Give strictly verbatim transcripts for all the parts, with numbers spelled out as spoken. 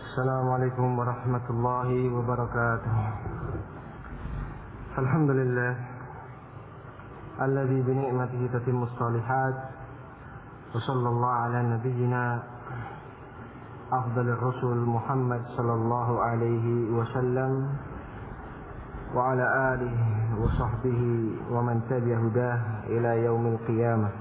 Assalamualaikum warahmatullahi wabarakatuh. Alhamdulillah alladzi bi ni'matihi tatimmus shalihat wa sallallahu ala nabiyyina afdalir rasul Muhammad sallallahu alaihi wasallam wa ala alihi wa sahbihi wa man tabi'a hudah ila yaumil qiyamah.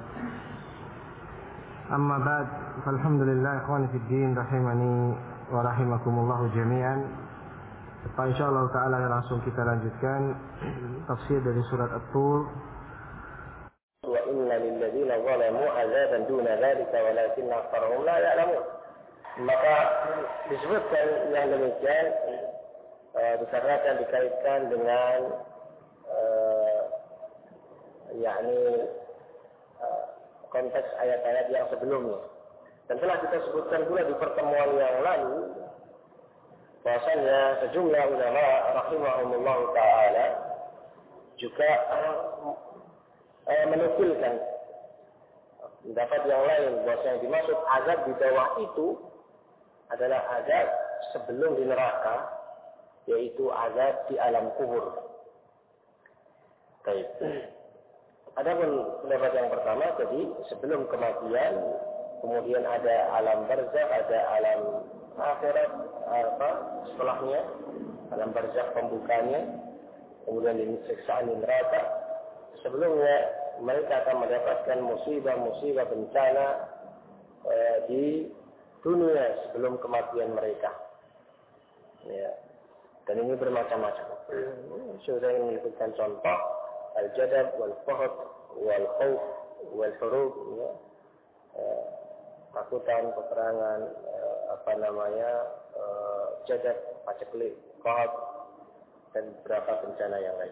Amma ba'd, alhamdulillah ikhwani fid din rahimani wa rahimakumullah jami'an. Insyaallah taala langsung kita lanjutkan tafsir dari surat At-Tur. Wa inna lil ladzina zalamu 'adzaban duna dzalika walakinna aktsaruhum la ya'lamun. Maka disebutkan yang demikian uh, dikarenakan dikaitkan dengan uh, yakni uh, konteks ayat-ayat yang sebelumnya. Dan telah kita sebutkan pula di pertemuan yang lalu bahwasanya sejumlah ulama rahimahumullah taala juga uh, uh, menukilkan pendapat yang lain bahwasanya dimaksud azab di bawah itu adalah azab sebelum di neraka, yaitu azab di alam kubur. Baik. Adapun pendapat yang pertama tadi sebelum kematian, kemudian ada alam barzakh, ada alam akhirat apa setelahnya, alam barzakh pembukanya, kemudian siksaan di neraka. Sebelumnya mereka akan mendapatkan musibah-musibah bencana eh, di dunia sebelum kematian mereka. Ya. Dan ini bermacam-macam. Sudah menyebutkan contoh al-jadab wal-fahd wal-khawf wal-hurub, ya. Eh, takutan, peperangan, eh, apa namanya, eh, jadab, paceklik, qahab, dan beberapa bencana yang lain.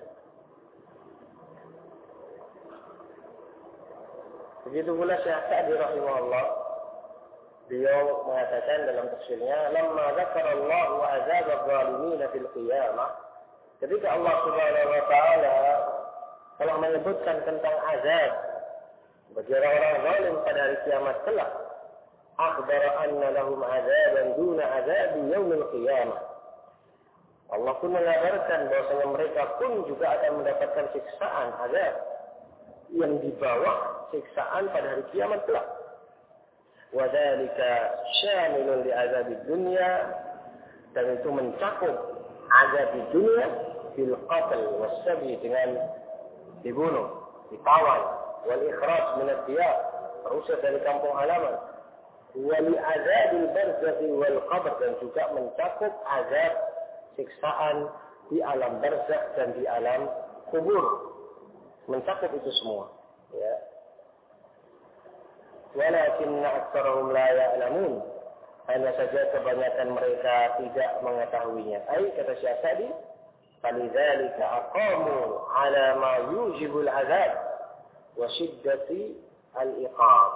Begitu pula Syekh Sa'di rahimahullah, beliau mengatakan dalam tafsirnya, "Lamma dzakara Allah azab adh-dhalimin fil qiyamah." Ketika Allah Subhanahu wa taala telah menyebutkan tentang azab bagi orang-orang zalim pada hari kiamat kelak, akhbara anna lahum azaban duna azabi yaumil qiyamah. Allah pun mengabarkan bahwasanya mereka pun juga akan mendapatkan siksaan azab yang di bawah siksaan pada hari kiamat kelak. Wa dzalika syamilun li azabid dunya, dan itu mencakup azab di dunia bil qatl was sabi, dengan dibunuh, ditawan, wal ikhraj min ad-diyar, terusir dari kampung halaman, wal azabil barzakh wal qabr, dan juga mencakup azab siksaan di alam barzakh dan di alam kubur, mencakup itu semua, ya. Walakinna aktsarahum la ya'lamun, hanya saja kebanyakan mereka tidak mengetahuinya. Ai kata Syekh Sa'di, falidzalika aqamu ala ma yujibul azab wa syiddati al-iqab.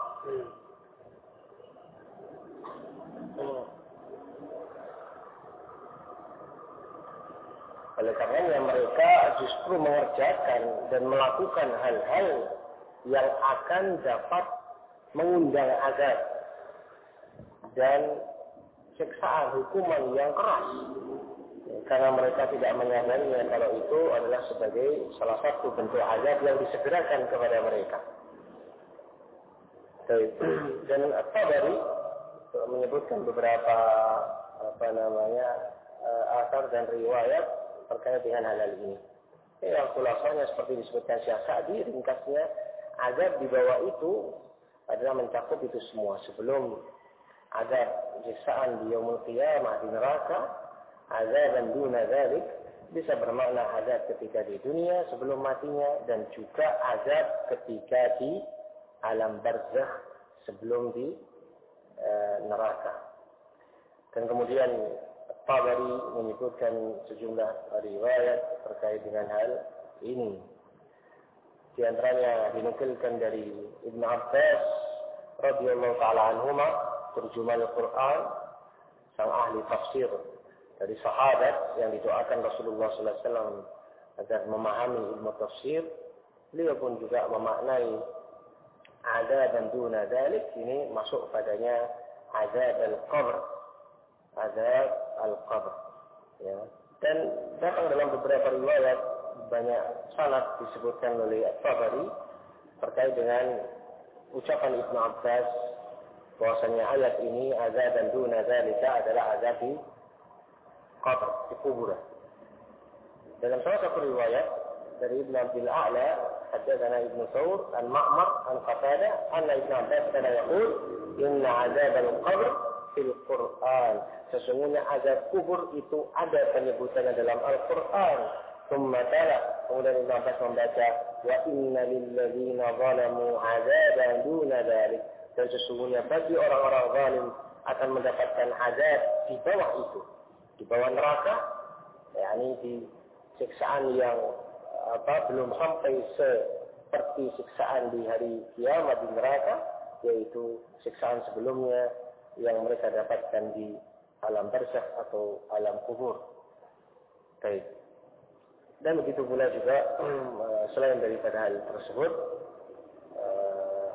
Oleh karenanya mereka justru mengerjakan dan melakukan hal-hal yang akan dapat mengundang azab dan siksaan, hukuman yang keras, karena mereka tidak menyadarinya kalau itu adalah sebagai salah satu bentuk azab yang disegerakan kepada mereka. Dan At-Tabari menyebutkan beberapa apa namanya asar dan riwayat terkait dengan hal-hal ini. Yang khulasanya seperti disebutkan Syekh Sa'di, ringkasnya azab di bawah itu adalah mencakup itu semua. Sebelum azab siksaan di yaumul qiyamah di neraka, azab dan duna dzalik bisa bermakna azab ketika di dunia sebelum matinya, dan juga azab ketika di alam barzakh sebelum di e, neraka. Dan kemudian Tabari menyebutkan sejumlah riwayat terkait dengan hal ini. Di antaranya dinukilkan dari Ibnu Abbas radhiyallahu taala anhuma, terjemahan Al-Qur'an, sang ahli tafsir dari sahabat yang didoakan Rasulullah sallallahu alaihi wasallam agar memahami ilmu tafsir. Beliau pun juga memaknai azab dan duna dzalik ini masuk padanya azab al-qabr, azab al-qabr. Ya. Dan datang dalam beberapa riwayat banyak sanad disebutkan oleh At-Tabari terkait dengan ucapan Ibnu Abbas bahwasanya ayat ini azab dan duna dzalika adalah azab di qabr, di kuburan. Dalam salah satu riwayat dari Ibnu Abdul A'la, haddatsana Ibnu Thawr an Ma'mar an Qatadah anna Ibnu Abbas kana yaqul inna azab al-qabr fil Qur'an. Sesungguhnya azab kubur itu ada penyebutannya dalam Al-Qur'an. Tsumma tala, kemudian Ibnu Abbas membaca wa inna lil ladzina zalamu azaban duna dzalik. Dan sesungguhnya bagi orang-orang zalim akan mendapatkan azab di bawah itu, di bawah neraka, yakni di siksaan yang apa belum sampai seperti siksaan di hari kiamat di neraka, yaitu siksaan sebelumnya yang mereka dapatkan di alam barzakh atau alam kubur. Baik. Dan begitu pula juga selain daripada hal tersebut, uh,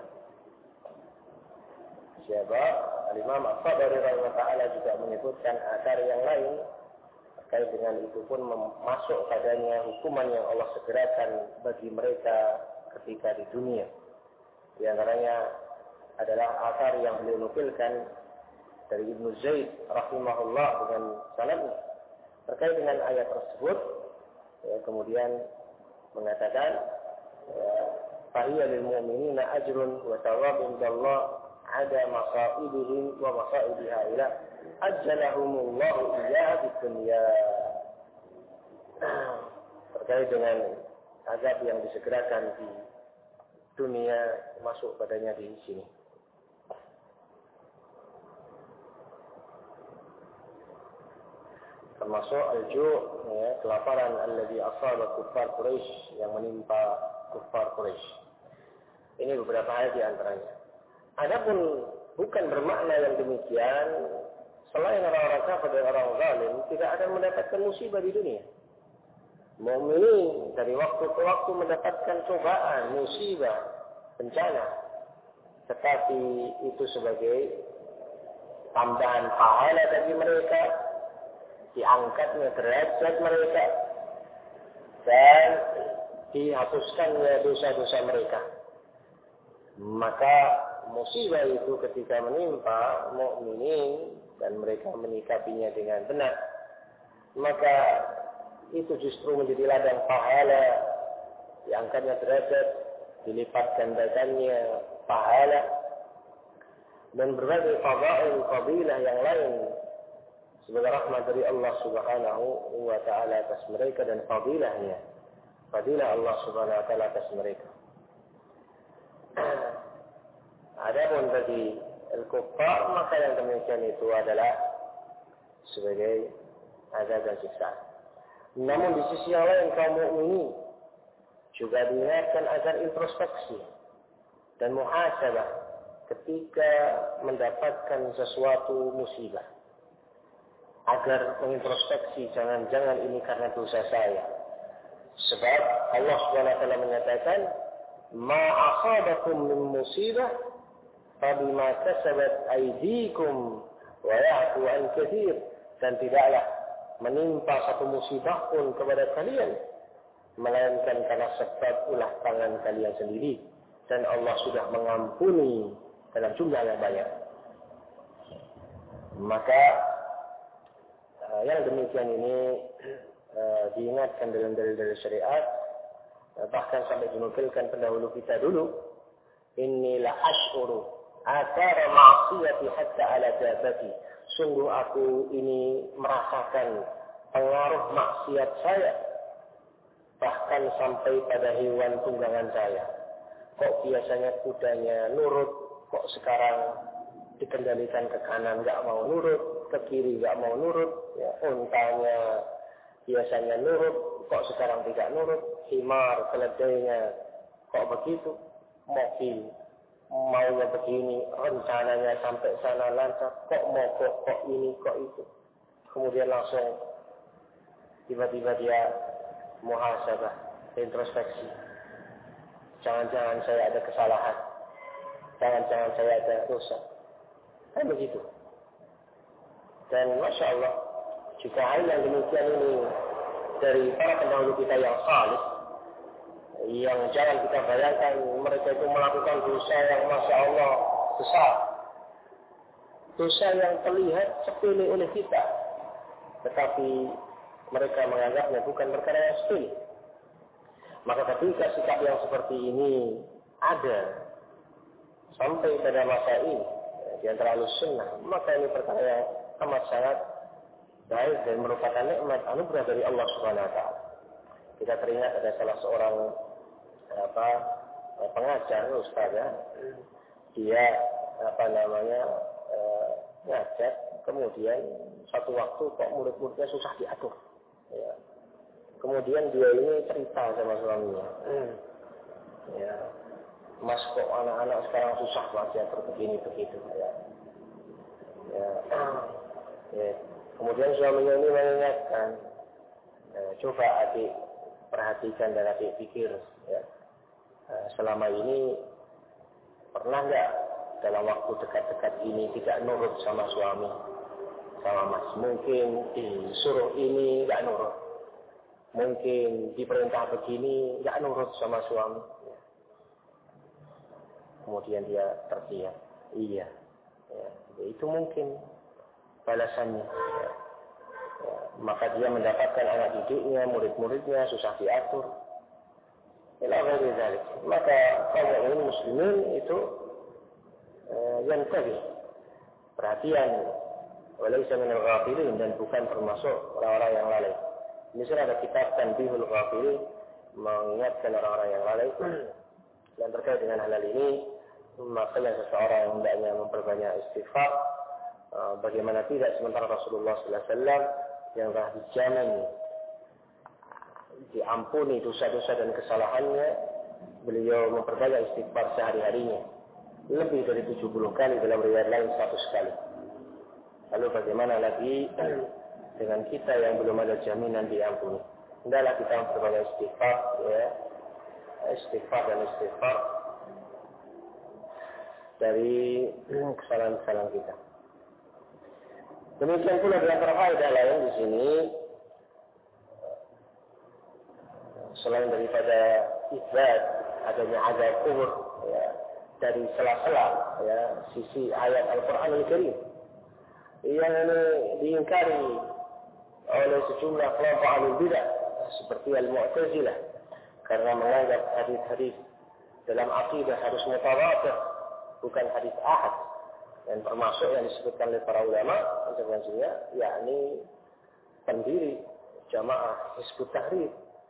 siapa Al-Imam At-Tabari rahimahullah ta'ala juga menyebutkan asar yang lain terkait dengan itu pun masuk padanya hukuman yang Allah segerakan bagi mereka ketika di dunia. Di antaranya adalah asar yang beliau nukilkan dari Ibnu Zaid rahimahullah dengan sanadnya terkait dengan ayat tersebut. Ya, kemudian mengatakan fahiya lil mu'minina ajrun wa thawabun indallah ada masaibihim wa masaibi haula ajjalahumullahu iyyaha fid dunya. Terkait dengan azab yang disegerakan di dunia masuk padanya di sini. Termasuk al-ju', ya, kelaparan alladzi asaba kuffar Quraisy, yang menimpa kuffar Quraisy. Ini beberapa ayat di antaranya. Adapun bukan bermakna yang demikian, selain orang-orang kafir dan orang zalim tidak akan mendapatkan musibah di dunia. Mukminin dari waktu ke waktu mendapatkan cobaan, musibah, bencana, tetapi itu sebagai tambahan pahala bagi mereka, diangkatnya derajat mereka, dan dihapuskannya dosa-dosa mereka. Maka musibah itu ketika menimpa mukminin dan mereka menyikapinya dengan benar, maka itu justru menjadi ladang pahala, diangkatnya derajat, dilipat gandakannya pahala, dan berbagai fadail fadilah yang lain sebagai rahmat dari Allah Subhanahu wa taala atas mereka dan fadilahnya, fadilah Allah Subhanahu wa taala atas mereka. Adapun bagi al-kuffar, maka yang demikian itu adalah sebagai azab dan siksaan. Namun di sisi yang lain kaum mukminin juga diingatkan agar introspeksi dan muhasabah ketika mendapatkan sesuatu musibah. Agar mengintrospeksi, jangan-jangan ini karena dosa saya. Sebab Allah Subhanahu wa taala menyatakan, "Ma asabakum min musibah fabima kasabat aydikum wa ya'fu an katsir." Dan tidaklah menimpa satu musibah pun kepada kalian melainkan karena sebab ulah tangan kalian sendiri, dan Allah sudah mengampuni dalam jumlah yang banyak. Maka uh, yang demikian ini uh, diingatkan dalam dalil-dalil syariat, uh, bahkan sampai dinukilkan pendahulu kita dulu, inilah ashuru athara ma'siyati hatta ala dabati. Sungguh aku ini merasakan pengaruh maksiat saya, bahkan sampai pada hewan tunggangan saya. Kok biasanya kudanya nurut, kok sekarang dikendalikan ke kanan nggak mau nurut, ke kiri nggak mau nurut, ya, untanya biasanya nurut, kok sekarang tidak nurut, himar, keledainya kok begitu, mobil maunya begini, rencananya sampai sana lancar, kok mogok, kok ini, kok itu. Kemudian langsung tiba-tiba dia muhasabah, introspeksi. Jangan-jangan saya ada kesalahan, jangan-jangan saya ada dosa. Kan begitu. Dan Masya Allah, jika hal yang demikian ini dari para pendahulu kita yang salih, yang jangan kita bayangkan mereka itu melakukan dosa yang Masya Allah besar, dosa yang terlihat sepele oleh kita, tetapi mereka menganggapnya bukan perkara yang sepele. Maka ketika sikap yang seperti ini ada sampai pada masa ini di antara Ahlussunnah, maka ini perkara yang amat sangat baik dan merupakan nikmat anugerah dari Allah Subhanahu wa taala. Kita teringat ada salah seorang apa pengajar ustaz ya. Dia apa namanya e, ngajar, kemudian satu waktu kok murid-muridnya susah diatur. Ya. Kemudian dia ini cerita sama suaminya. Hmm. Ya. Mas kok anak-anak sekarang susah banget diatur begini begitu ya. Ya. Ya. Kemudian suaminya ini mengingatkan, ya, coba adik perhatikan dan adik pikir ya. Selama ini pernah nggak dalam waktu dekat-dekat ini tidak nurut sama suami, sama mas? Mungkin disuruh ini nggak nurut, mungkin diperintah begini nggak nurut sama suami. Kemudian dia terdiam, iya, ya, itu mungkin balasannya. Ya. Ya, maka dia mendapatkan anak didiknya, murid-muridnya susah diatur. Ila ghairi dzalik. Maka kaum muslimin itu eh, yang tadi perhatian, walaysa minal ghafilin, dan bukan termasuk orang-orang yang lalai. Ini sudah ada kitab Tanbihul Ghafilin, mengingatkan orang-orang yang lalai. Dan terkait dengan hal ini, maka seseorang hendaknya memperbanyak istighfar. Uh, bagaimana tidak, sementara Rasulullah sallallahu alaihi wasallam yang telah dijamin diampuni dosa-dosa dan kesalahannya, beliau memperbanyak istighfar sehari-harinya, lebih dari tujuh puluh kali, dalam riwayat lain seratus kali. Lalu bagaimana lagi dengan kita yang belum ada jaminan diampuni? Hendaklah kita memperbanyak istighfar, ya, istighfar dan istighfar dari kesalahan-kesalahan kita. Demikian pula di antara faedah lain di sini, selain daripada isbat adanya azab kubur, ya, dari sela-sela ya sisi ayat Al-Quran Al-Karim yang ini diingkari oleh sejumlah kelompok ahlul bidah seperti Al-Mu'tazilah, karena menganggap hadis-hadis dalam akidah harus mutawatir, bukan hadis ahad. Dan termasuk yang disebutkan oleh para ulama konsekuensinya, yakni pendiri jamaah Hizbut Tahrir.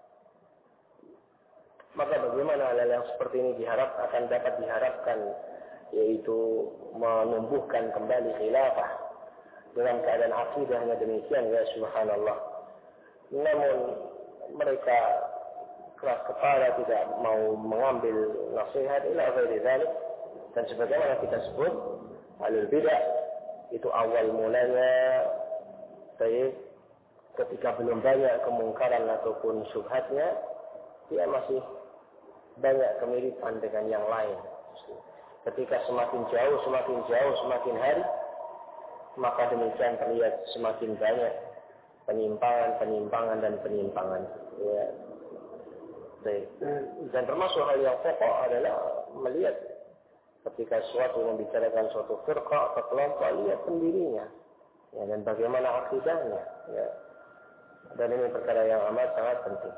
Maka bagaimana hal yang seperti ini diharap akan dapat diharapkan, yaitu menumbuhkan kembali khilafah dengan keadaan akidahnya demikian, ya subhanallah. Namun mereka keras kepala, tidak mau mengambil nasihat ila ghairi dzalik. Dan sebagaimana kita sebut, ahlul bidah itu awal mulanya baik ketika belum banyak kemungkaran ataupun syubhatnya, dia masih banyak kemiripan dengan yang lain. Ketika semakin jauh, semakin jauh, semakin hari, maka demikian terlihat semakin banyak penyimpangan, penyimpangan dan penyimpangan. Ya. Baik. Dan termasuk hal yang pokok adalah melihat ketika suatu membicarakan suatu firqah atau kelompok, lihat pendirinya, ya, dan bagaimana akidahnya, ya. Dan ini perkara yang amat sangat penting.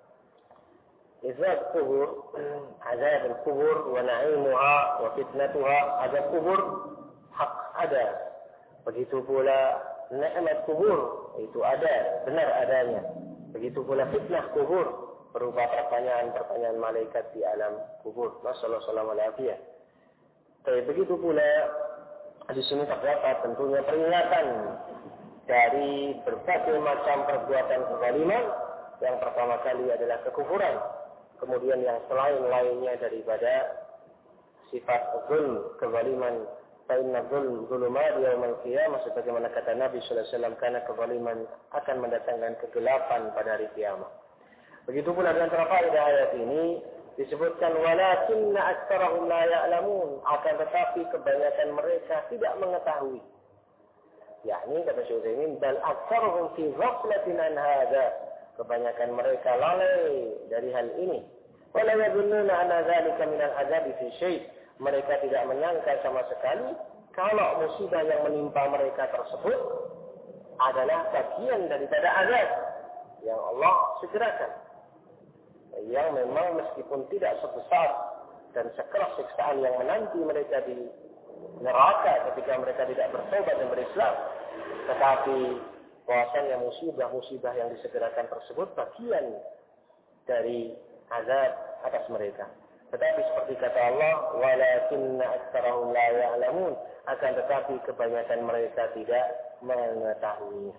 Izab kubur, azab al-kubur, wa na'imuha, wa fitnatuha. Azab kubur hak ada, begitu pula nikmat kubur itu ada, benar adanya. Begitu pula fitnah kubur berupa pertanyaan-pertanyaan malaikat di alam kubur. Nasallallahu alaihi wasallam. Tapi begitu pula di sini terdapat tentunya peringatan dari berbagai macam perbuatan kezaliman. Yang pertama kali adalah kekufuran. Kemudian yang selain lainnya daripada sifat zulm, kezaliman. Fa inna zulm zulumat yaumil qiyamah, sebagaimana kata Nabi sallallahu alaihi wasallam, karena kezaliman akan mendatangkan kegelapan pada hari kiamat. Begitu pula di antara faedah ayat ini disebutkan walakinna aktsarahum la ya'lamun, akan tetapi kebanyakan mereka tidak mengetahui. yakni kata Syekh Utsaimin, bal aktsaruhum fi ghaflatin an hadza. Kebanyakan mereka lalai dari hal ini. Wala yadhunnuna anna dzalika min al-'adzabi fi syai'. Mereka tidak menyangka sama sekali kalau musibah yang menimpa mereka tersebut adalah bagian daripada azab yang Allah segerakan. Yang memang meskipun tidak sebesar dan sekeras siksaan yang menanti mereka di neraka ketika mereka tidak bertobat dan berislam, tetapi bahwasanya musibah-musibah yang disegerakan tersebut bagian dari azab atas mereka. Tetapi seperti kata Allah, walakinna aktsarahum la ya'lamun, akan tetapi kebanyakan mereka tidak mengetahuinya.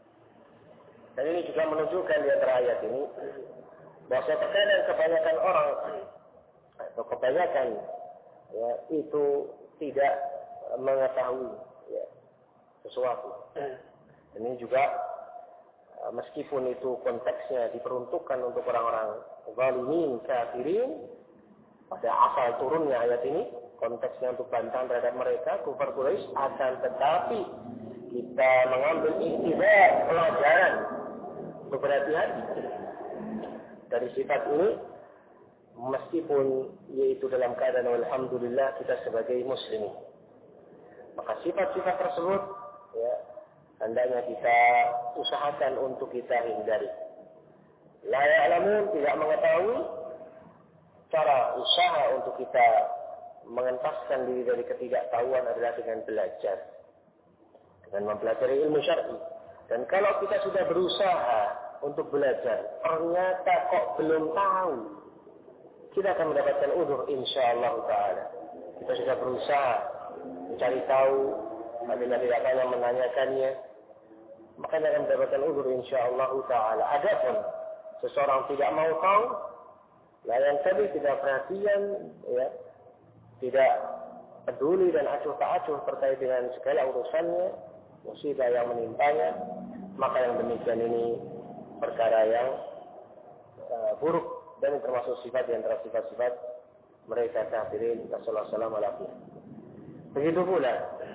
Dan ini juga menunjukkan di antara ayat ini bahwa terkadang kebanyakan orang atau kebanyakan ya, itu tidak mengetahui ya, sesuatu. Ini juga meskipun itu konteksnya diperuntukkan untuk orang-orang zalimin, kafirin, pada asal turunnya ayat ini konteksnya untuk bantahan terhadap mereka kufar Quraisy, akan tetapi kita mengambil iktibar pelajaran untuk berhati-hati dari sifat ini, meskipun yaitu dalam keadaan alhamdulillah kita sebagai muslimin. Maka sifat-sifat tersebut ya, hendaknya kita usahakan untuk kita hindari. La ya'lamun, tidak mengetahui. Cara usaha untuk kita mengentaskan diri dari ketidaktahuan adalah dengan belajar, dengan mempelajari ilmu syar'i. Dan kalau kita sudah berusaha untuk belajar, ternyata kok belum tahu, kita akan mendapatkan uzur insyaallah taala. Kita sudah berusaha mencari tahu, apabila tidak banyak menanyakannya, maka akan mendapatkan uzur insyaallah taala. Adapun seseorang tidak mau tahu, layan tadi tidak perhatian, ya, tidak peduli dan acuh tak acuh terkait dengan segala urusannya, musibah yang menimpanya, maka yang demikian ini perkara yang uh, buruk dan termasuk sifat di antara sifat-sifat mereka kafirin. Sallallahu alaihi wasallam. Begitu pula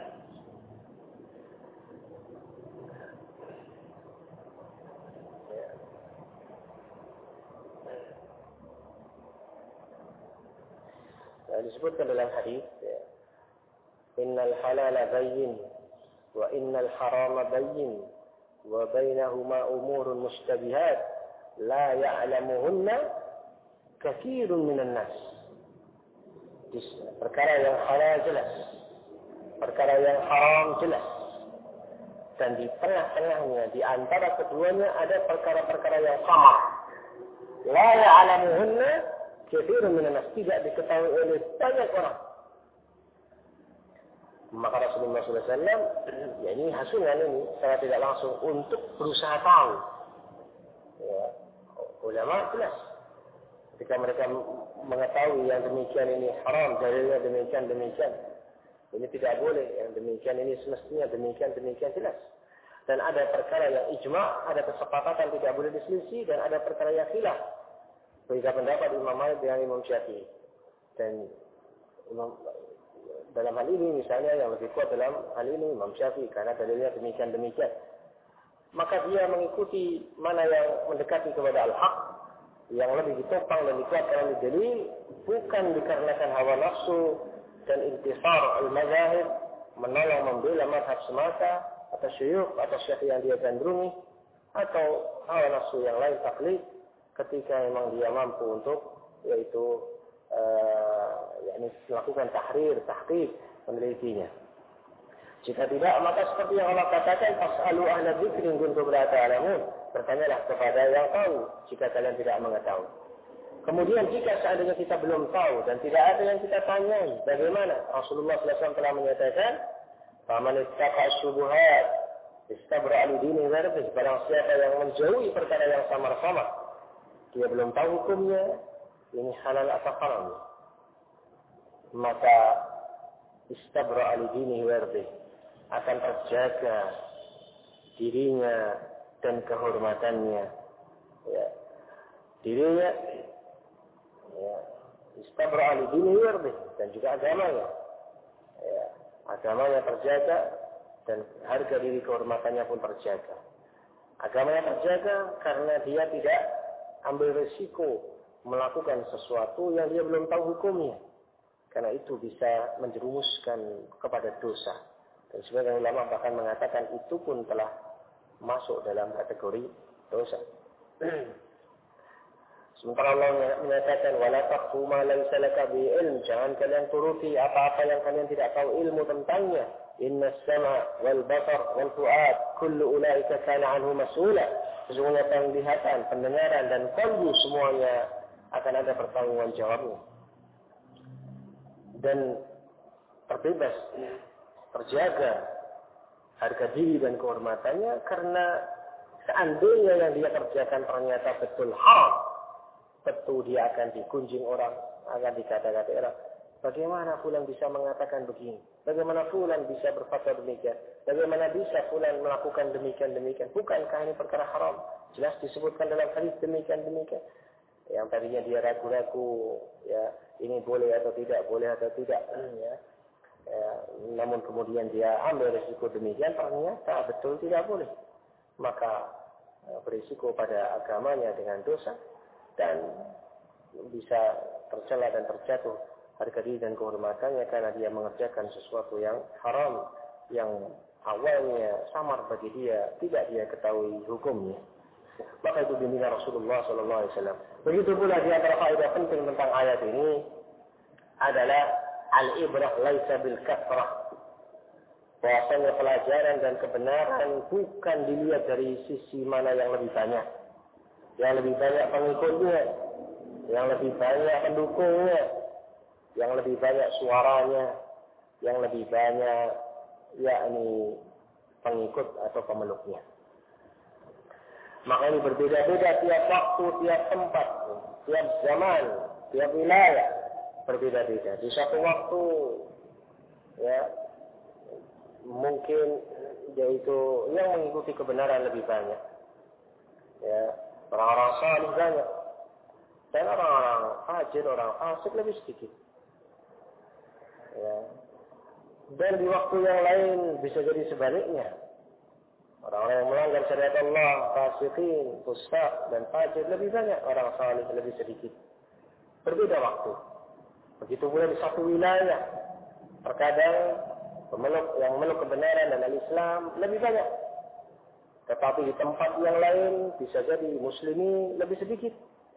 disebutkan dalam hadis, ya, innal halala bayyin wa innal harama bayyin wa bainahuma umurun mushtabihat la ya'lamuhunna katsirun minan nas. Perkara yang halal jelas, perkara yang haram jelas, dan di tengah-tengahnya, di antara keduanya ada perkara-perkara yang samar. La ya'lamuhunna katsirun minan nas, tidak diketahui oleh banyak orang. Maka Rasulullah shallallahu alaihi wasallam, ya ini hasungan ini secara tidak langsung untuk berusaha tahu. Ya, ulama jelas ketika mereka mengetahui yang demikian ini haram, dalilnya demikian demikian, ini tidak boleh, yang demikian ini semestinya demikian demikian jelas. Dan ada perkara yang ijma', ada kesepakatan tidak boleh diselisih, dan ada perkara yang khilaf. Beda pendapat Imam Malik dengan Imam Syafi'i. Dan Imam, dalam hal ini misalnya yang lebih kuat dalam hal ini Imam Syafi'i karena dalilnya demikian-demikian. Maka dia mengikuti mana yang mendekati kepada al-haq, yang lebih ditopang dan dikuatkan oleh dalil, bukan dikarenakan hawa nafsu dan intisar al-mazahib, menolong membela mazhab semata atau syuyukh atau syekh yang dia gandrungi, atau hawa nafsu yang lain taklid, ketika memang dia mampu untuk yaitu uh, yakni melakukan tahrir, tahqiq, menelitinya. Jika tidak, maka seperti yang Allah katakan, fas'alu ahla dzikri in kuntum la ta'lamun. Bertanyalah kepada yang tahu jika kalian tidak mengetahui. Kemudian jika seandainya kita belum tahu dan tidak ada yang kita tanyai, bagaimana? Rasulullah shallallahu alaihi wasallam telah menyatakan, "Faman ittaqa syubuhat istabra li dinihi wa irdihi." Barang siapa yang menjauhi perkara yang samar-samar, dia belum tahu hukumnya, ini halal atau haram, maka istabra li dinihi wa irdihi, akan terjaga dirinya dan kehormatannya, ya, dirinya, ya, istabra li dinihi wa irdihi, dan juga agamanya, ya, agamanya terjaga dan harga diri kehormatannya pun terjaga. Agamanya terjaga karena dia tidak ambil risiko melakukan sesuatu yang dia belum tahu hukumnya. Karena itu bisa menjerumuskan kepada dosa. Dan sebagian ulama bahkan mengatakan itu pun telah masuk dalam kategori dosa. Sementara Allah menyatakan wala taqfu ma laysa laka bi ilm, jangan kalian turuti apa-apa yang kalian tidak tahu ilmu tentangnya. Innas sama wal basar wal fuad kullu ulaika kana anhu mas'ula. Sesungguhnya penglihatan, pendengaran dan kalbu semuanya akan ada pertanggungjawabannya. Dan terbebas, terjaga harga diri dan kehormatannya karena seandainya yang dia kerjakan ternyata betul haram, betul dia akan digunjing orang, akan dikata-kata orang. Bagaimana fulan bisa mengatakan begini? Bagaimana fulan bisa berfatwa demikian? Bagaimana bisa fulan melakukan demikian-demikian? Bukankah ini perkara haram? Jelas disebutkan dalam hadis demikian-demikian. Yang tadinya dia ragu-ragu, ya ini boleh atau tidak, boleh atau tidak. Ya. Ya, namun kemudian dia ambil risiko demikian, ternyata betul tidak boleh. Maka berisiko pada agamanya dengan dosa dan bisa tercela dan terjatuh harga diri dan kehormatannya karena dia mengerjakan sesuatu yang haram yang awalnya samar bagi dia, tidak dia ketahui hukumnya. Maka itu bimbingan Rasulullah sallallahu alaihi wasallam. Begitu pula di antara faedah penting tentang ayat ini adalah al-ibrah laisa bil kathrah. Bahwasanya pelajaran dan kebenaran bukan dilihat dari sisi mana yang lebih banyak. Yang lebih banyak pengikutnya, yang lebih banyak pendukungnya, yang lebih banyak suaranya, yang lebih banyak yakni pengikut atau pemeluknya. Maka ini berbeda-beda tiap waktu, tiap tempat, tiap zaman, tiap wilayah berbeda-beda. Di satu waktu, ya mungkin yaitu yang mengikuti kebenaran lebih banyak, ya orang-orang salih banyak, dan orang-orang fajir, orang fasik lebih sedikit. Ya. Dan di waktu yang lain bisa jadi sebaliknya. Orang-orang yang melanggar syariat Allah, fasikin, fusaq dan fajir lebih banyak, orang salih lebih sedikit. Berbeda waktu. Begitu pula di satu wilayah. Terkadang pemeluk yang memeluk kebenaran dan al-Islam lebih banyak. Tetapi di tempat yang lain bisa jadi muslimi lebih sedikit.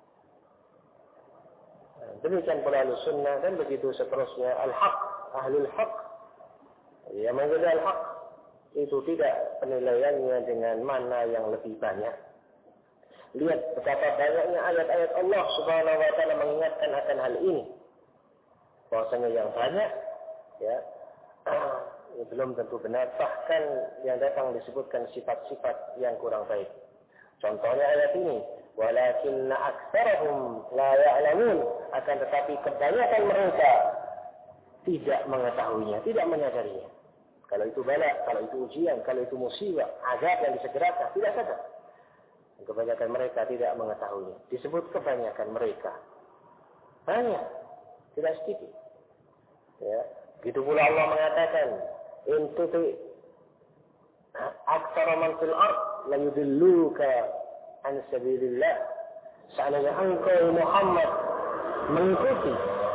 Demikian pula al-sunnah dan begitu seterusnya. Al-haq, ahlul haq. Yang menjadi al-haq itu tidak penilaiannya dengan mana yang lebih banyak. Lihat betapa banyaknya ayat-ayat Allah Subhanahu wa taala mengingatkan akan hal ini. Bahwasanya yang banyak ya uh, belum tentu benar, bahkan yang datang disebutkan sifat-sifat yang kurang baik. Contohnya ayat ini, walakinna aktsarahum la ya'lamun, akan tetapi kebanyakan mereka tidak mengetahuinya, tidak menyadarinya. Kalau itu bala, kalau itu ujian, kalau itu musibah, azab yang disegerakan, tidak sadar. Kebanyakan mereka tidak mengetahuinya. Disebut kebanyakan mereka. Banyak, tidak sedikit. Ya, gitu pula Allah mengatakan, in tuti aktsara man fil ard la yudilluka an sabilillah. Seandainya engkau Muhammad mengikuti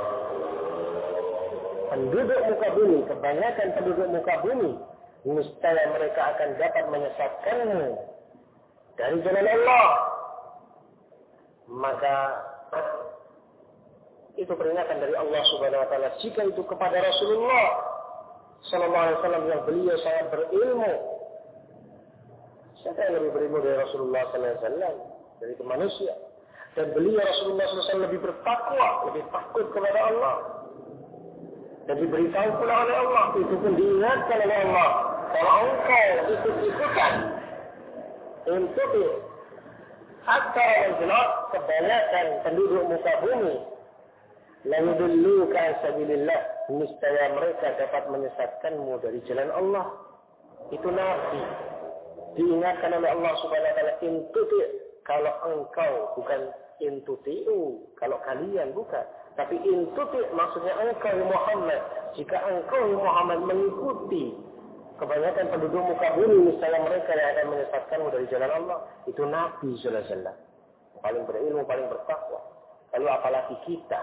penduduk muka bumi, kebanyakan penduduk muka bumi, niscaya mereka akan dapat menyesatkanmu dari jalan Allah. Maka itu peringatan dari Allah Subhanahu wa taala. Jika itu kepada Rasulullah sallallahu alaihi wasallam yang beliau sangat berilmu. Siapa yang lebih berilmu dari Rasulullah sallallahu alaihi wasallam? Dari itu manusia. Dan beliau Rasulullah sallallahu alaihi wasallam lebih bertakwa, lebih takut kepada Allah. Dan diberitahu pula oleh Allah, itu pun diingatkan oleh Allah. Kalau engkau ikut-ikutan untuk akal yang jelas kebanyakan penduduk muka bumi, lalu dulu kan sabilillah, niscaya mereka dapat menyesatkanmu dari jalan Allah. Itu Nabi diingatkan oleh Allah Subhanahu wa taala, intuti, kalau engkau, bukan intutiu, kalau kalian, bukan. Tapi intuti maksudnya engkau Muhammad. Jika engkau Muhammad mengikuti kebanyakan penduduk muka bumi, misalnya mereka yang akan menyesatkanmu dari jalan Allah, itu Nabi sallallahu alaihi wasallam. Paling berilmu, paling bertakwa. Lalu apalagi kita.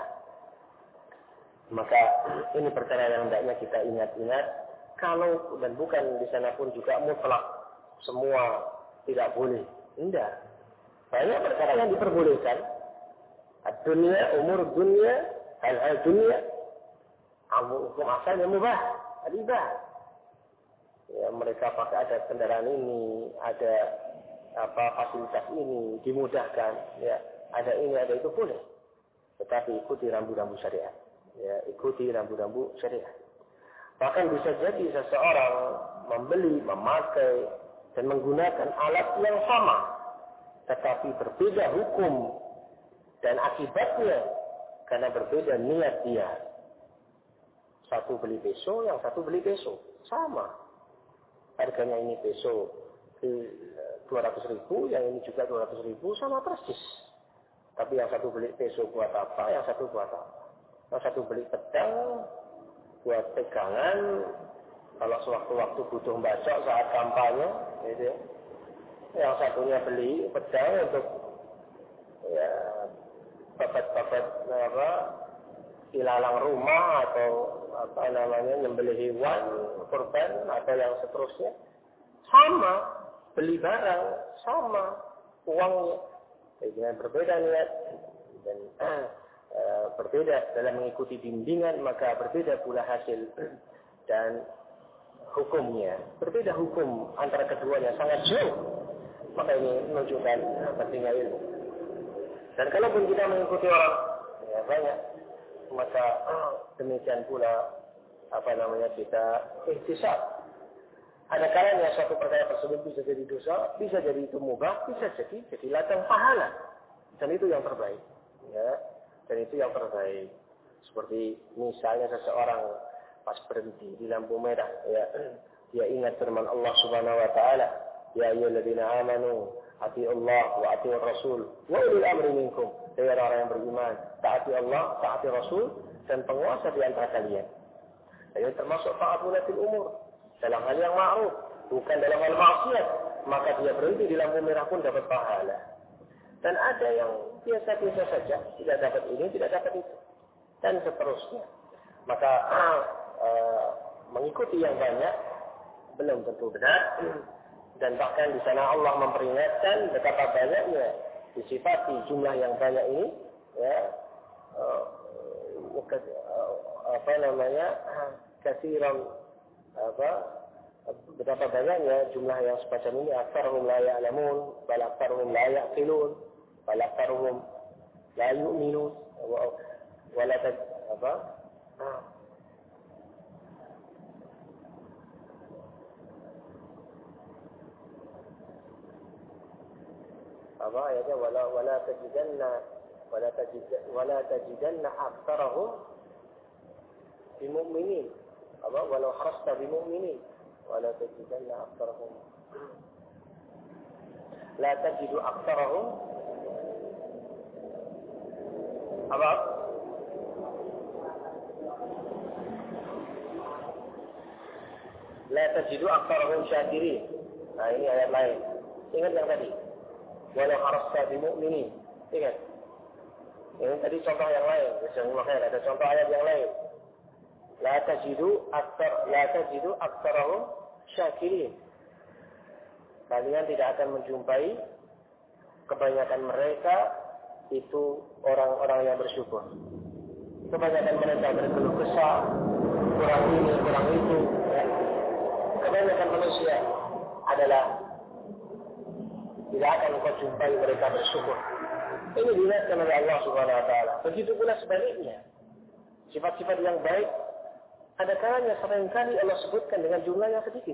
Maka ini perkara yang hendaknya kita ingat-ingat. Kalau dan bukan di sana pun juga mutlak semua tidak boleh. Tidak. Banyak perkara yang diperbolehkan. Dunia, umur dunia, hal-hal dunia, hukum asalnya mubah, adibah. Ya, mereka pakai ada kendaraan ini, ada apa fasilitas ini, dimudahkan. Ya, ada ini, ada itu boleh. Tetapi ikuti rambu-rambu syariat. Ya, ikuti rambu-rambu syariat. Bahkan bisa jadi seseorang membeli, memakai, dan menggunakan alat yang sama, tetapi berbeda hukum dan akibatnya karena berbeda niat dia. Satu beli peso, yang satu beli peso. Sama. Harganya ini peso dua ratus ribu, yang ini juga dua ratus ribu, sama persis. Tapi yang satu beli peso buat apa, yang satu buat apa. Yang satu beli pedang buat pegangan, kalau sewaktu-waktu butuh bacok saat kampanye, gitu. Yang satunya beli pedang untuk ya babat-babat apa ilalang rumah atau apa namanya nyembelih hewan kurban atau yang seterusnya, sama beli barang sama uangnya, dengan berbeda niat dan eh, eh, berbeda dalam mengikuti bimbingan, maka berbeda pula hasil dan hukumnya, berbeda hukum antara keduanya sangat jauh. Maka ini menunjukkan pentingnya ilmu. Dan kalaupun kita mengikuti orang ya banyak, maka oh, demikian pula apa namanya kita ihtisab. Ada kalanya suatu perkara tersebut bisa jadi dosa, bisa jadi itu mubah, bisa jadi jadi ladang pahala. Dan itu yang terbaik. Ya, dan itu yang terbaik. Seperti misalnya seseorang pas berhenti di lampu merah, ya, dia ingat firman Allah Subhanahu wa taala, ya ayyuhalladzina amanu ati Allah wa ati Rasul wa ulil amri minkum. Hai orang yang beriman, taati Allah, taati Rasul dan penguasa di antara kalian. Ini termasuk taat ulatil umur dalam hal yang ma'ruf, bukan dalam hal maksiat. Maka dia berhenti di lampu merah pun dapat pahala. Dan ada yang biasa-biasa saja, tidak dapat ini, tidak dapat itu, dan seterusnya. Maka uh, mengikuti yang banyak belum tentu benar. Dan bahkan di sana Allah memperingatkan betapa banyaknya disifati jumlah yang banyak ini, ya, uh, uh, apa namanya, kasiran, apa, betapa banyaknya jumlah yang semacam ini. Aktsarhum la ya'lamun, bal aktsarhum la ya'qilun, bal aktsarhum la yu'minun, wala apa? Apa ayatnya, wala wala tajidanna wala tajid wala tajidanna aktsarahum bimu'minin, apa walau harasta bimu'minin wala tajidanna aktsarahum la tajidu aktsarahum apa la tajidu aktsarahum syakirin. Nah, ini ayat lain. Ingat yang tadi, walau harasta bimu'minin. Ingat. Ini tadi contoh yang lain. Misalnya ada contoh ayat yang lain. La tajidu aktsar la tajidu aktsarahum syakirin. Kalian tidak akan menjumpai kebanyakan mereka itu orang-orang yang bersyukur. Kebanyakan mereka berkeluh kesah, kurang ini, kurang itu. Ya. Kebanyakan manusia adalah tidak akan kau jumpai mereka bersyukur. Ini dilihatkan oleh Allah Subhanahu wa taala. Begitu pula sebaliknya. Sifat-sifat yang baik ada kalanya seringkali Allah sebutkan dengan jumlah yang sedikit.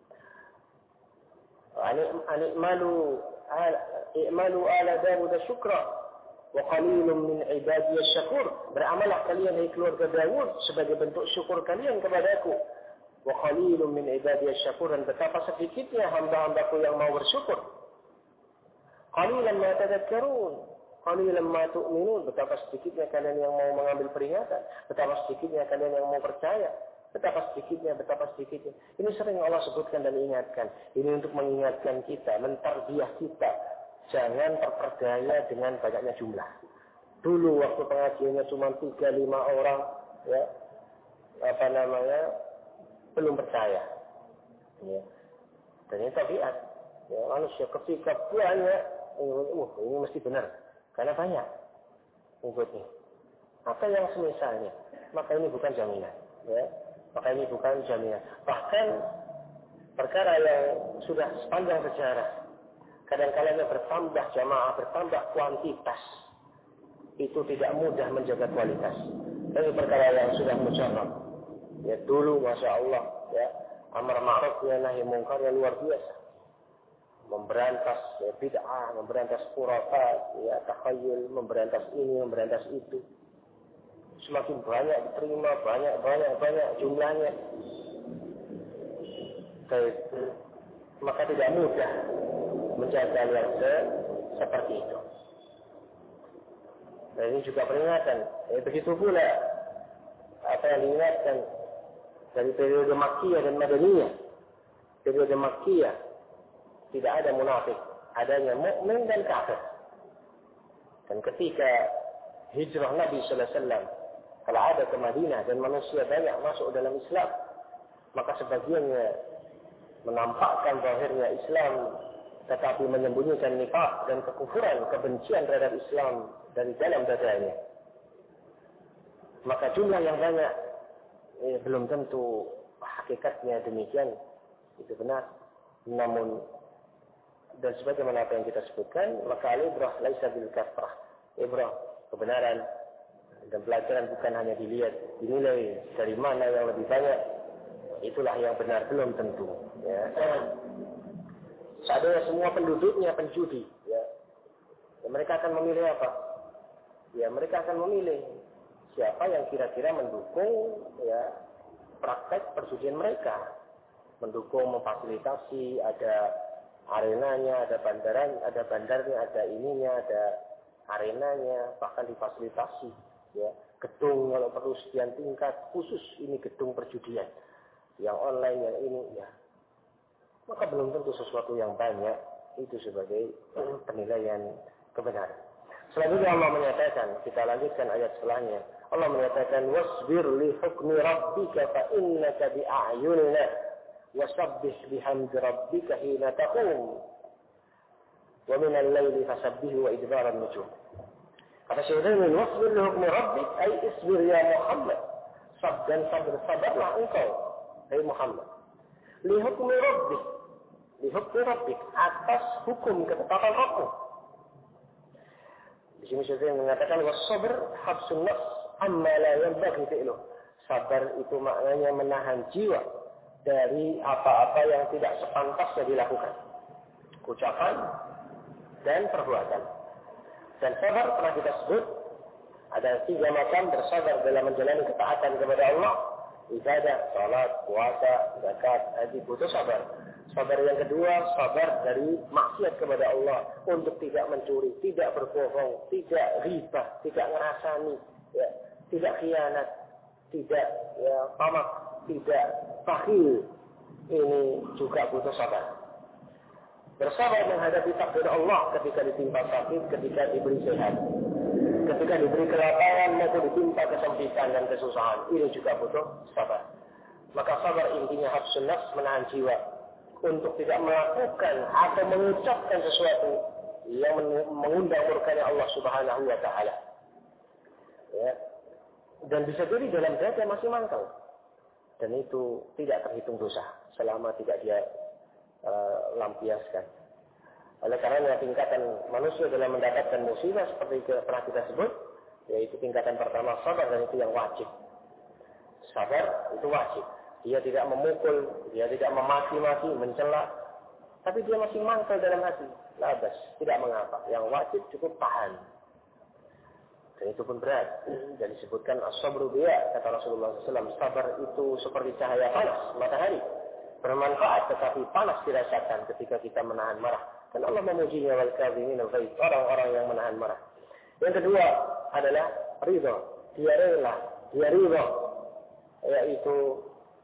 Anikmalu i'malu ala Dawud syukra wa qalilun min ibadiyas syakur. Beramalah kalian hai keluarga Dawud sebagai bentuk syukur kalian kepadaku. Wa qalilun min ibadiyas syakur, dan betapa sedikitnya hamba-hambaku yang mau bersyukur. Qalilan ma tadhakkarun, qalilan ma tu'minun. Betapa sedikitnya kalian yang mau mengambil peringatan, betapa sedikitnya kalian yang mau percaya. Betapa sedikitnya, betapa sedikitnya. Ini sering Allah sebutkan dan ingatkan. Ini untuk mengingatkan kita, mentarbiah kita. Jangan terperdaya dengan banyaknya jumlah. Dulu waktu pengajiannya cuma tiga lima orang, ya, apa namanya, belum percaya. Ya. Dan ini tabiat. Ya, manusia ketika banyak, uh, ini mesti benar. Karena banyak pengikutnya. Maka yang semisalnya, maka ini bukan jaminan. Ya. Maka ini bukan jaminan. Bahkan perkara yang sudah sepanjang sejarah, kadang-kadang bertambah jamaah, bertambah kuantitas, itu tidak mudah menjaga kualitas. Ini perkara yang sudah mujarrab. Ya dulu, masya Allah, ya amar ma'ruf ya nahi mungkar yang luar biasa. Memberantas ya, bid'ah, memberantas khurafat, ya takhayul, memberantas ini, memberantas itu. Semakin banyak diterima, banyak, banyak, banyak jumlahnya. Baik. Maka tidak mudah menjaga yang seperti itu. Dan ini juga peringatan. Eh, begitu pula apa yang diingatkan dari periode Makkiyah dan Madaniyah. Periode Makkiyah tidak ada munafik, adanya mukmin dan kafir. Dan ketika hijrah Nabi sallallahu alaihi wasallam kalau ada ke Madinah dan manusia banyak masuk dalam Islam, maka sebagiannya menampakkan zahirnya Islam tetapi menyembunyikan nifaq dan kekufuran, kebencian terhadap Islam dari dalam dadanya. Maka jumlah yang banyak eh, belum tentu hakikatnya demikian, itu benar. Namun dan sebagaimana apa yang kita sebutkan, maka al-ibrah laisa bil kasrah. Ibrah kebenaran dan pelajaran bukan hanya dilihat, dinilai dari mana yang lebih banyak, itulah yang benar, belum tentu. Ya. Seandainya semua penduduknya penjudi, ya. Ya, mereka akan memilih apa? Ya, mereka akan memilih siapa yang kira-kira mendukung ya praktek perjudian mereka, mendukung, memfasilitasi, ada arenanya, ada bandaran, ada bandarnya, ada ininya, ada arenanya, bahkan difasilitasi. Ya, gedung kalau perlu sekian tingkat khusus ini gedung perjudian, yang online, yang ini, ya. Maka belum tentu sesuatu yang banyak itu sebagai penilaian kebenaran. Selanjutnya Allah menyatakan, kita lanjutkan ayat setelahnya. Allah menyatakan, wasbir li hukmi rabbika fa innaka bi a'yunina wasabbih bihamdi rabbika hina taqum wa min al-laili fasabbihu wa idbar an-nujum. Kata Syaikhul wasbir li hukmi rabbik ay isbir ya Muhammad. Sabdan sabr sabarlah engkau, hai Muhammad. Li hukmi rabbik, li hukmi rabbik, atas hukum ketetapan Rabbmu. Di sini Syekh mengatakan was-sabr habsun nafs amma la yanbaghi fi'luh. Sabar itu maknanya menahan jiwa dari apa-apa yang tidak sepantasnya dilakukan, ucapan dan perbuatan. Dan sabar pernah kita sebut ada tiga macam bersabar dalam menjalani ketaatan kepada Allah. Ibadah, salat, puasa, zakat, haji, butuh sabar. Sabar yang kedua, sabar dari maksiat kepada Allah untuk tidak mencuri, tidak berbohong, tidak riba, tidak ngerasani, ya, tidak khianat, tidak ya tamak, tidak bakhil. Ini juga butuh sabar. Bersabar menghadapi takdir Allah ketika ditimpa sakit, ketika diberi sehat, ketika diberi kelaparan maupun ditimpa kesempitan dan kesusahan. Ini juga butuh sabar. Maka sabar intinya habsun nafs, menahan jiwa untuk tidak melakukan atau mengucapkan sesuatu yang mengundang murkanya Allah Subhanahu wa taala. Ya. Dan bisa jadi dalam dada masih mangkal. Dan itu tidak terhitung dosa selama tidak dia uh, lampiaskan. Oleh karena tingkatan manusia dalam mendapatkan musibah seperti pernah kita sebut, yaitu tingkatan pertama sabar, dan itu yang wajib. Sabar itu wajib. Dia tidak memukul, dia tidak memaki-maki, mencela, tapi dia masih mangkal dalam hati. Labas, tidak mengapa. Yang wajib cukup tahan. Dan itu pun berat. Dan disebutkan as-sabru biya, kata Rasulullah shallallahu alaihi wasallam, sabar itu seperti cahaya panas matahari, bermanfaat tetapi panas dirasakan ketika kita menahan marah. Dan Allah memujinya wal kadhimin al-ghaidz, orang-orang yang menahan marah. Yang kedua adalah ridha. Dia rela, dia ridha, yaitu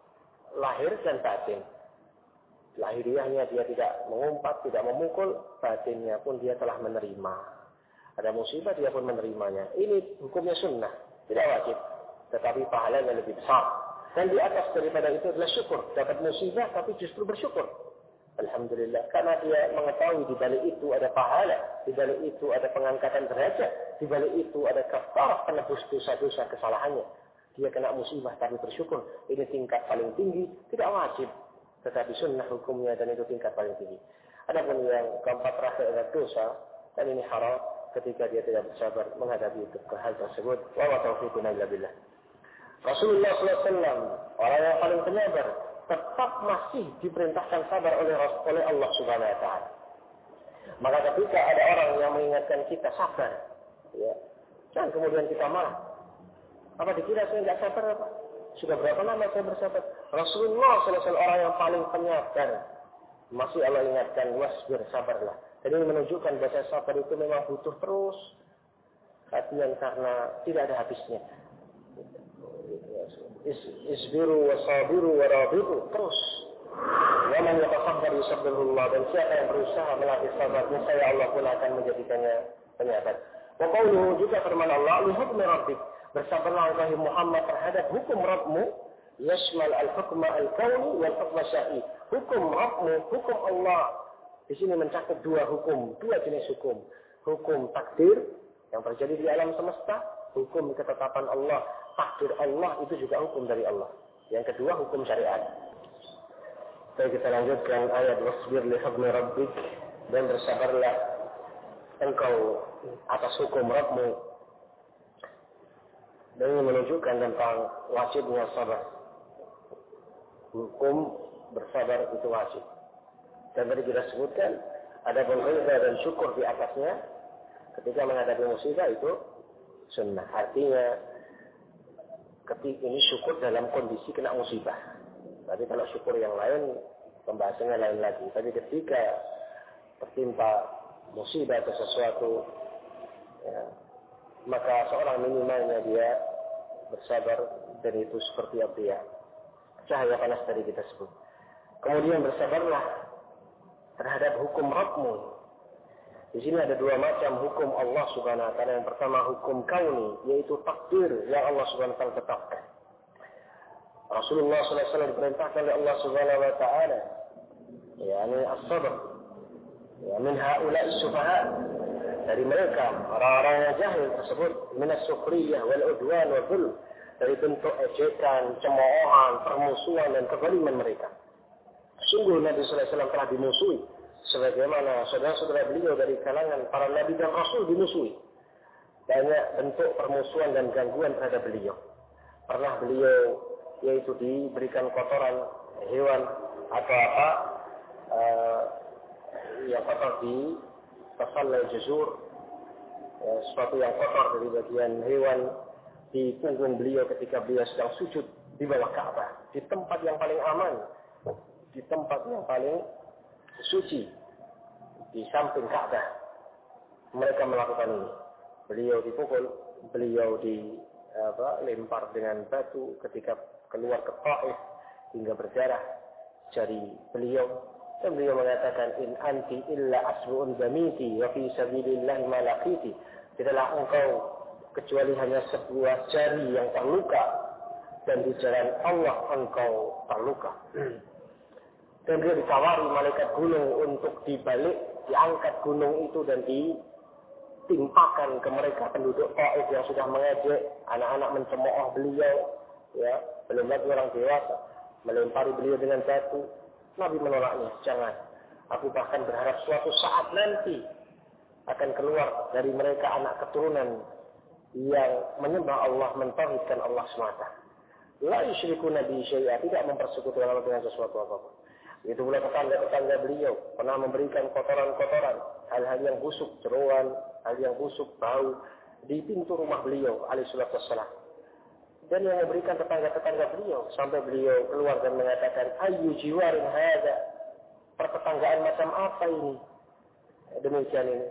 lahir dan batin. Lahiriahnya dia tidak mengumpat, tidak memukul, batinnya pun dia telah menerima. Ada musibah dia pun menerimanya. Ini hukumnya sunnah, tidak wajib. Tetapi pahalanya lebih besar. Dan di atas daripada itu adalah syukur. Dapat musibah tapi justru bersyukur. Alhamdulillah. Karena dia mengetahui di balik itu ada pahala. Di balik itu ada pengangkatan derajat. Di balik itu ada kafarah penebus dosa-dosa kesalahannya. Dia kena musibah tapi bersyukur. Ini tingkat paling tinggi, tidak wajib. Tetapi sunnah hukumnya dan itu tingkat paling tinggi. Adapun yang keempat terakhir adalah dosa. Dan ini haram ketika dia tidak bersabar menghadapi itu ke hal tersebut. Wa wa taufiquna illa billah. Rasulullah sallallahu alaihi wasallam, orang yang paling penyabar, tetap masih diperintahkan sabar oleh oleh Allah Subhanahu wa taala. Maka ketika ada orang yang mengingatkan kita sabar, ya, jangan kemudian kita marah. Apa dikira saya enggak sabar apa? Sudah berapa lama saya bersabar? Rasulullah sallallahu alaihi wasallam orang yang paling penyabar. Masih Allah ingatkan, wasbir, sabarlah. Dan ini menunjukkan bahwa sabar itu memang butuh terus latihan karena tidak ada habisnya. Isbiru wasabiru warabitu, terus. Wa man yatasabbar yusabbirullah, dan siapa yang berusaha melatih sabar, niscaya Allah pun akan menjadikannya penyabar. Wa qauluhu, juga firman Allah, li hukmi rabbik, bersabarlah wahai Muhammad terhadap hukum Rabbmu, yashmal al-hukma al-kauni wal hukma syar'i. Hukum Rabbmu, hukum Allah. Di sini mencakup dua hukum, dua jenis hukum. Hukum takdir yang terjadi di alam semesta, hukum ketetapan Allah. Takdir Allah itu juga hukum dari Allah. Yang kedua hukum syariat. Jadi kita lanjutkan ayat wasbir li hukmi rabbik, dan bersabarlah engkau atas hukum Rabbmu. Dan ini menunjukkan tentang wajibnya sabar. Hukum bersabar itu wajib. Dan tadi kita sebutkan ada ridha dan syukur di atasnya ketika menghadapi musibah itu sunnah. Artinya ketika ini syukur dalam kondisi kena musibah. Tapi kalau syukur yang lain pembahasannya lain lagi. Tapi ketika tertimpa musibah atau sesuatu, ya, maka seorang minimalnya dia bersabar, dan itu seperti api ya, cahaya panas tadi kita sebut. Kemudian bersabarlah terhadap hukum Rabbmu. Di sini ada dua macam hukum Allah Subhanahu wa taala. Yang pertama hukum kauni, yaitu takdir yang Allah Subhanahu wa taala tetapkan. Rasulullah sallallahu alaihi wasallam diperintahkan oleh Allah Subhanahu wa taala, yakni as-sabr. Ya, min haula'i sufaha, dari mereka orang-orang yang jahil tersebut, min as-sukhriyah wal udwan wal dhulm, dari bentuk ejekan, cemoohan, permusuhan dan kezaliman mereka. Sungguh Nabi sallallahu alaihi wasallam telah dimusuhi, sebagaimana saudara-saudara beliau dari kalangan para nabi dan rasul dimusuhi. Banyak bentuk permusuhan dan gangguan terhadap beliau. Pernah beliau yaitu diberikan kotoran hewan atau apa uh, yang kotor di tasallal juzur, ya, sesuatu yang kotor dari bagian hewan di punggung beliau ketika beliau sedang sujud di bawah Ka'bah, di tempat yang paling aman, di tempat yang paling suci, di samping Ka'bah. Mereka melakukan ini. Beliau dipukul, beliau di apa, lempar dengan batu ketika keluar ke Taif hingga berdarah jari beliau. Dan beliau mengatakan, in anti illa asbu'un zamiti wa fi sabilillahi ma laqiti. Tidaklah engkau kecuali hanya sebuah jari yang terluka, dan di jalan Allah engkau terluka. Dan dia ditawari malaikat gunung untuk dibalik, diangkat gunung itu dan ditimpakan ke mereka penduduk Taif yang sudah mengejek, anak-anak mencemooh beliau, ya, belum lagi orang dewasa melempari beliau dengan batu. Nabi menolaknya, jangan. Aku bahkan berharap suatu saat nanti akan keluar dari mereka anak keturunan yang menyembah Allah, mentauhidkan Allah semata. La yusyrikuna bi syai'a, tidak mempersekutukan Allah dengan sesuatu apapun. Itu pula tetangga-tetangga beliau pernah memberikan kotoran-kotoran, hal-hal yang busuk, jeroan, hal yang busuk, bau di pintu rumah beliau alaihi salatu wassalam. Dan yang memberikan tetangga-tetangga beliau sampai beliau keluar dan mengatakan, ayyu jiwarin hadza, pertetanggaan macam apa ini? Demikian ini.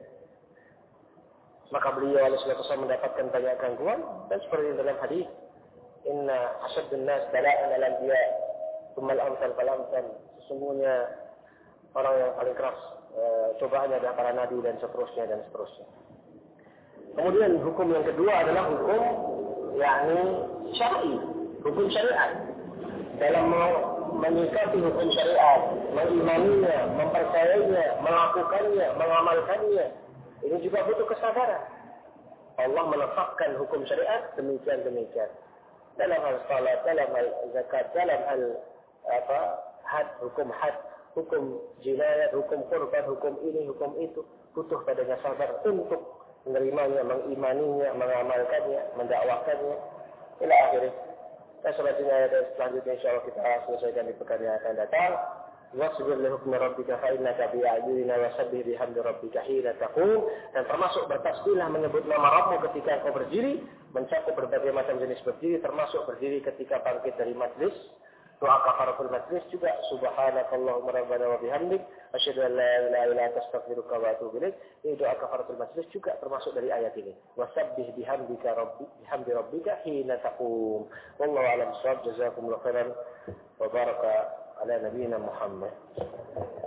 Maka beliau alaihi salatu wassalam mendapatkan banyak gangguan, dan seperti dalam hadis, inna asyaddun nas bala'an al-anbiya, Tumal amsal fal amsal. Sesungguhnya orang yang paling keras e, cobaannya adalah para nabi dan seterusnya dan seterusnya. Kemudian hukum yang kedua adalah hukum yakni syar'i, hukum syariat. Dalam menyikapi hukum syariat, mengimaninya, mempercayainya, melakukannya, mengamalkannya, ini juga butuh kesabaran. Allah menetapkan hukum syariat demikian-demikian. Dalam hal salat, dalam hal zakat, dalam hal apa, had, hukum had, hukum jinayat, hukum kurban, hukum ini, hukum itu, butuh padanya sabar untuk menerimanya, mengimaninya, mengamalkannya, mendakwakannya, ila akhirnya. Dan selanjutnya dan selanjutnya insyaallah kita selesaikan di pekan yang akan datang. Wasbir li hukmi rabbika fa innaka bi a'yunina wasabbih bihamdi rabbika hina taqum. Dan termasuk bertasbihlah menyebut nama Rabbmu ketika engkau berdiri, mencakup berbagai macam jenis berdiri, termasuk berdiri ketika bangkit dari majlis. Doa kafaratul majlis juga subhanakallahumma rabbana wa bihamdik asyhadu an la ilaha illa anta astaghfiruka wa atubu ilaik. Ini doa kafaratul majlis juga termasuk dari ayat ini. Wasabbih bihamdika rabbi bihamdi rabbika hina taqum. Wallahu a'lam bissawab. Jazakumullahu khairan wa baraka ala nabiyyina Muhammad.